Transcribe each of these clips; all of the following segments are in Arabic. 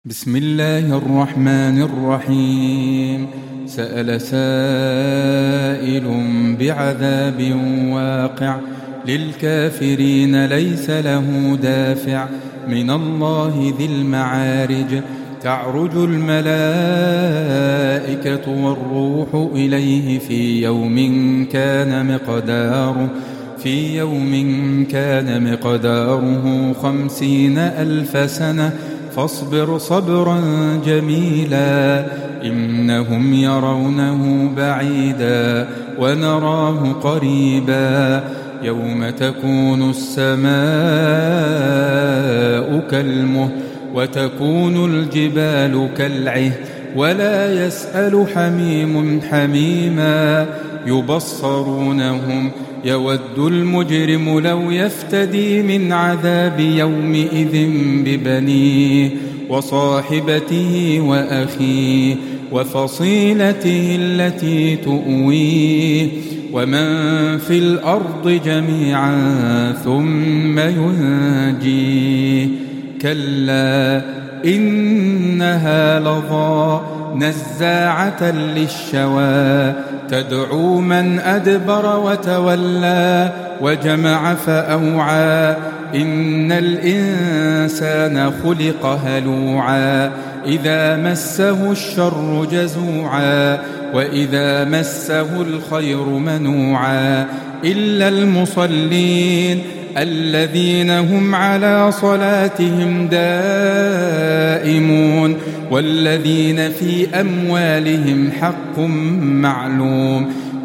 بسم الله الرحمن الرحيم. سأل سائل بعذاب واقع للكافرين ليس له دافع من الله ذي المعارج. تعرج الملائكة والروح إليه في يوم كان مقداره 50,000 سنة فاصبر صبرا جميلا إنهم يرونه بعيدا ونراه قريبا يوم تكون السماء كالمهل وتكون الجبال كالعهن ولا يسأل حميم حميما يبصرونهم يود المجرم لو يفتدي من عذاب يومئذ ببنيه وصاحبته وأخيه وفصيلته التي تؤويه ومن في الأرض جميعا ثم ينجيه كلا إنها لظى نزاعة للشوى تدعو من أدبر وتولى وجمع فأوعى إن الإنسان خلق هلوعا إذا مسه الشر جزوعا وإذا مسه الخير منوعا إلا المصلين الذين هم على صلاتهم دائمون والذين في أموالهم حق معلوم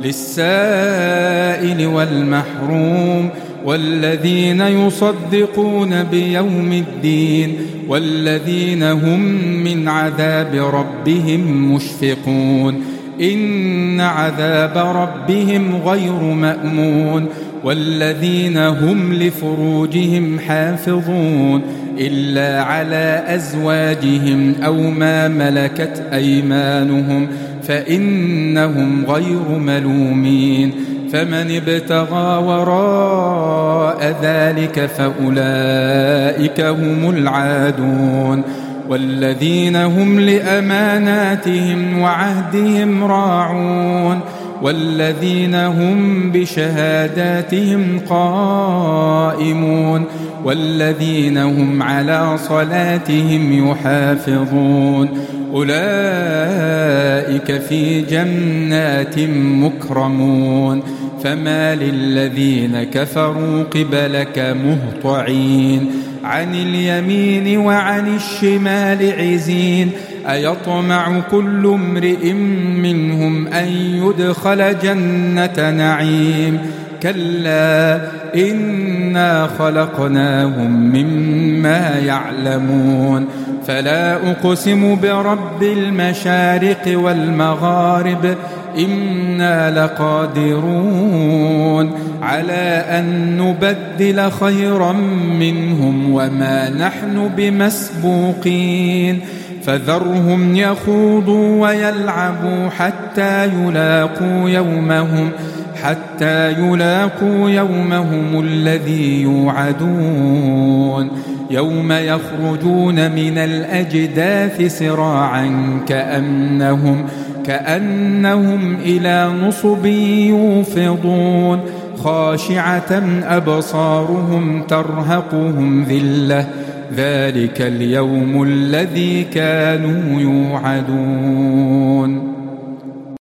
للسائل والمحروم والذين يصدقون بيوم الدين والذين هم من عذاب ربهم مشفقون إن عذاب ربهم غير مأمون والذين هم لفروجهم حافظون إلا على أزواجهم أو ما ملكت أيمانهم فإنهم غير ملومين فمن ابتغى وراء ذلك فأولئك هم العادون والذين هم لأماناتهم وعهدهم راعون والذين هم بشهاداتهم قائمون والذين هم على صلاتهم يحافظون أولئك في جنات مكرمون فما للذين كفروا قبلك مهطعين عن اليمين وعن الشمال عزين أيطمع كل امرئ منهم أن يدخل جنة نعيم كلا إنا خلقناهم مما يعلمون فلا أقسم برب المشارق والمغارب إنا لقادرون على أن نبدل خيرا منهم وما نحن بمسبوقين فذرهم يخوضوا ويلعبوا حتى يلاقوا يومهم الذي يوعدون يوم يخرجون من الأجداث سراعا كأنهم إلى نصب يوفضون خاشعة أبصارهم ترهقهم ذلة ذلك اليوم الذي كانوا يوعدون.